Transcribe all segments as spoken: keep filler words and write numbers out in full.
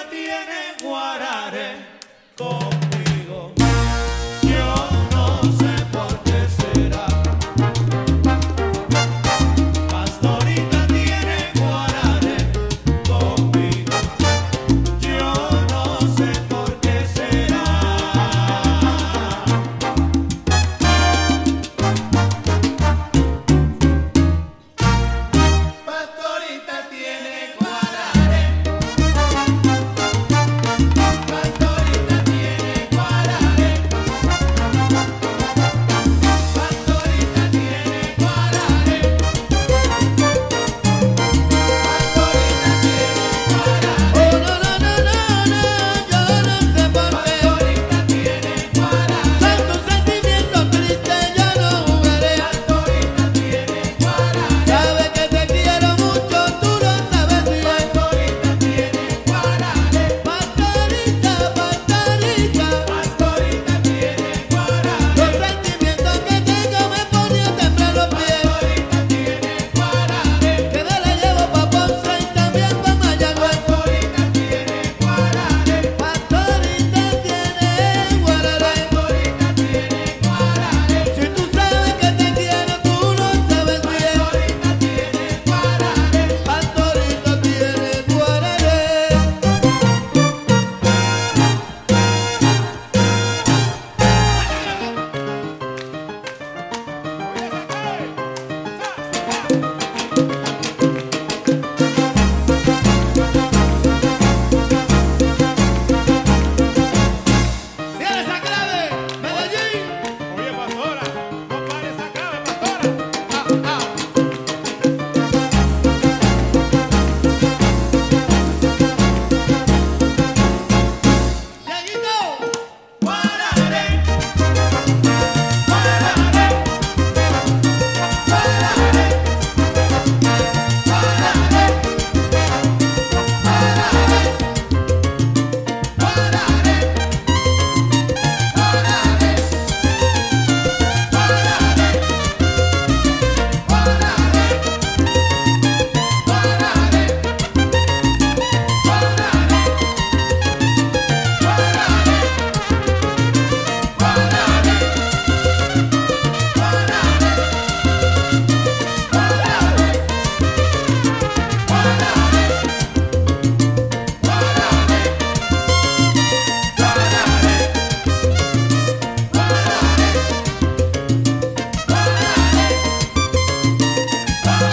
tiene guarare conmigo. Yo no sé por qué será. Pastorita tiene guarare conmigo. Yo no sé por qué será. Pastorita tiene guarare. Pastorita tiene guarare. Pastorita tiene guarare. Pastorita tiene guarare. Oh, no, no, no, no, no, yo no sé por qué. Pastorita tiene guarare. Tanto sentimiento triste yo no jugaré. Pastorita tiene guarare. Sabes que te quiero mucho, tú lo sabes bien. Pastorita tiene guarare. Pastorita, pastorita, Pastorita tiene guarare. los sentimientos que tengo me ponen a temblar los pies. Pastorita tiene guarare. Que me la llevo pa' Ponce y también pa' Mayagüez. Pastorita tiene guarare. Pastorita tiene guarare. Pastorita tiene guarare. Si tú sabes que te quiero, tú lo sabes bien. Pastorita tiene guarare. Pastorita tiene guarare. Viene esa clave, Medellín. Oye, pastora, no pare esa clave, pastora. Dieguito. Guarare. Guarare. Guarare. Guarare. Guarare. Guarare. Guarare.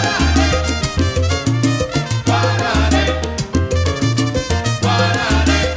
Guarare.